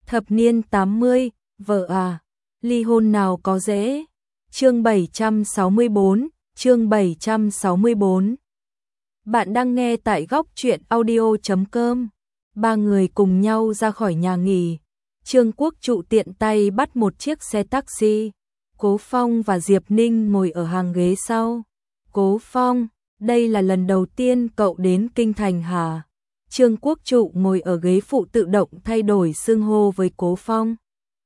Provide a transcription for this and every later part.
Thập niên 80, vợ à, ly hôn nào có dễ. Chương 764, chương 764. Bạn đang nghe tại góc truyện audio.com. Ba người cùng nhau ra khỏi nhà nghỉ. Trương Quốc Trụ tiện tay bắt một chiếc xe taxi. Cố Phong và Diệp Ninh ngồi ở hàng ghế sau. Cố Phong, đây là lần đầu tiên cậu đến Kinh Thành hả? Trương Quốc Trụ ngồi ở ghế phụ tự động thay đổi xưng hô với Cố Phong.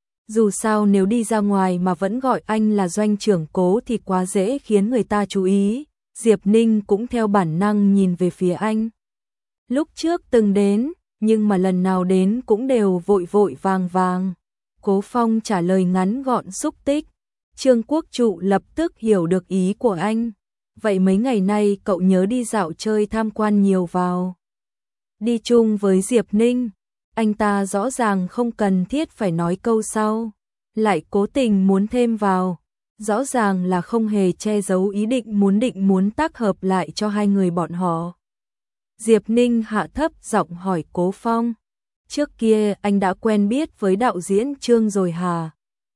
Dù sao nếu đi ra ngoài mà vẫn gọi anh là doanh trưởng Cố thì quá dễ khiến người ta chú ý. Diệp Ninh cũng theo bản năng nhìn về phía anh. Lúc trước từng đến, nhưng mà lần nào đến cũng đều vội vội vàng vàng. Cố Phong trả lời ngắn gọn xúc tích. Trương Quốc Trụ lập tức hiểu được ý của anh. Vậy mấy ngày nay cậu nhớ đi dạo chơi tham quan nhiều vào. Đi chung với Diệp Ninh, anh ta rõ ràng không cần thiết phải nói câu sau, lại cố tình muốn thêm vào, rõ ràng là không hề che giấu ý định muốn tác hợp lại cho hai người bọn họ. Diệp Ninh hạ thấp giọng hỏi Cố Phong, trước kia anh đã quen biết với đạo diễn Trương rồi hả?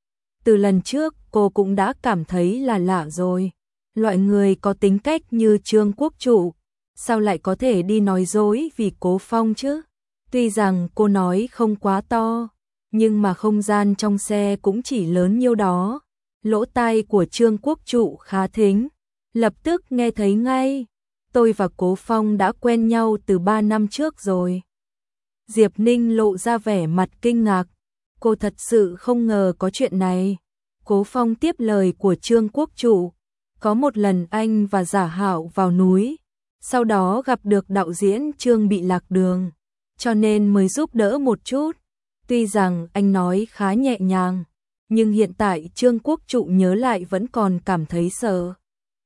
Từ lần trước cô cũng đã cảm thấy là lạ rồi, loại người có tính cách như Trương Quốc Trụ, sao lại có thể đi nói dối vì Cố Phong chứ? Tuy rằng cô nói không quá to, nhưng mà không gian trong xe cũng chỉ lớn nhiêu đó. Lỗ tai của Trương Quốc Trụ khá thính, lập tức nghe thấy ngay. Tôi và Cố Phong đã quen nhau từ 3 năm trước rồi. Diệp Ninh lộ ra vẻ mặt kinh ngạc. Cô thật sự không ngờ có chuyện này. Cố Phong tiếp lời của Trương Quốc Trụ. Có một lần anh và Giả Hạo vào núi, sau đó gặp được đạo diễn Trương bị lạc đường, cho nên mới giúp đỡ một chút. Tuy rằng anh nói khá nhẹ nhàng, nhưng hiện tại Trương Quốc Trụ nhớ lại vẫn còn cảm thấy sợ.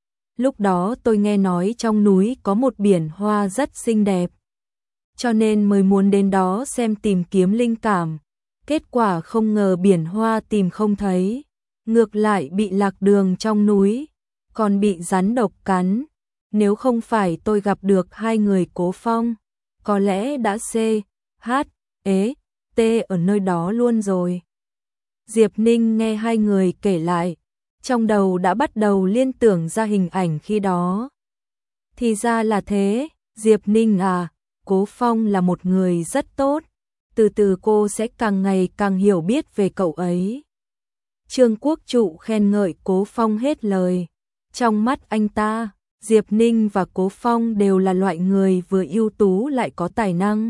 Lúc đó tôi nghe nói trong núi có một biển hoa rất xinh đẹp, cho nên mới muốn đến đó xem tìm kiếm linh cảm. Kết quả không ngờ biển hoa tìm không thấy, ngược lại bị lạc đường trong núi, còn bị rắn độc cắn. Nếu không phải tôi gặp được hai người Cố Phong, có lẽ đã T ở nơi đó luôn rồi. Diệp Ninh nghe hai người kể lại, trong đầu đã bắt đầu liên tưởng ra hình ảnh khi đó. Thì ra là thế, Diệp Ninh à, Cố Phong là một người rất tốt, từ từ cô sẽ càng ngày càng hiểu biết về cậu ấy. Trương Quốc Trụ khen ngợi Cố Phong hết lời. Trong mắt anh ta, Diệp Ninh và Cố Phong đều là loại người vừa ưu tú lại có tài năng.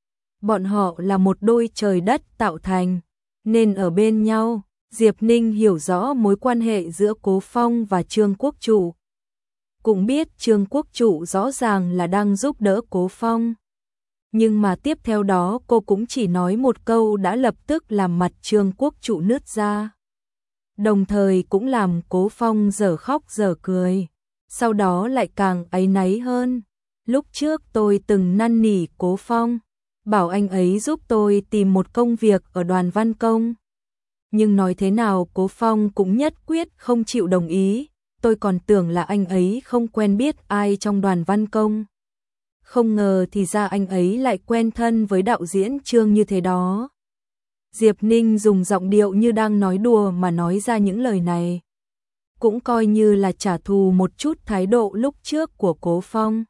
Bọn họ là một đôi trời đất tạo thành, nên ở bên nhau. Diệp Ninh hiểu rõ mối quan hệ giữa Cố Phong và Trương Quốc Trụ. Cũng biết Trương Quốc Trụ rõ ràng là đang giúp đỡ Cố Phong. Nhưng mà tiếp theo đó cô cũng chỉ nói một câu đã lập tức làm mặt Trương Quốc Trụ nứt ra. Đồng thời cũng làm Cố Phong dở khóc dở cười. Sau đó lại càng áy náy hơn. Lúc trước tôi từng năn nỉ Cố Phong, bảo anh ấy giúp tôi tìm một công việc ở Đoàn Văn Công. Nhưng nói thế nào Cố Phong cũng nhất quyết không chịu đồng ý. Tôi còn tưởng là anh ấy không quen biết ai trong Đoàn Văn Công. Không ngờ thì ra anh ấy lại quen thân với đạo diễn Trương như thế đó. Diệp Ninh dùng giọng điệu như đang nói đùa mà nói ra những lời này. Cũng coi như là trả thù một chút thái độ lúc trước của Cố Phong.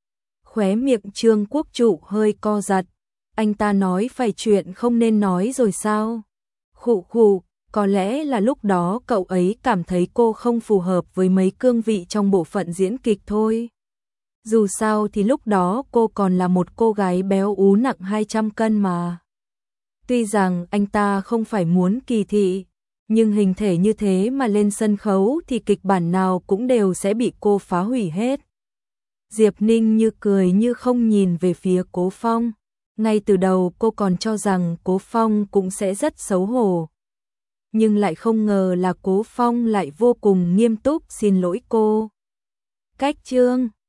Khóe miệng Trương Quốc Trụ hơi co giật. Anh ta nói phải chuyện không nên nói rồi sao? Khụ khụ, có lẽ là lúc đó cậu ấy cảm thấy cô không phù hợp với mấy cương vị trong bộ phận diễn kịch thôi. Dù sao thì lúc đó cô còn là một cô gái béo ú nặng 200 cân mà. Tuy rằng anh ta không phải muốn kỳ thị, nhưng hình thể như thế mà lên sân khấu thì kịch bản nào cũng đều sẽ bị cô phá hủy hết. Diệp Ninh như cười như không nhìn về phía Cố Phong. Ngay từ đầu cô còn cho rằng Cố Phong cũng sẽ rất xấu hổ. Nhưng lại không ngờ là Cố Phong lại vô cùng nghiêm túc xin lỗi cô. Cách chương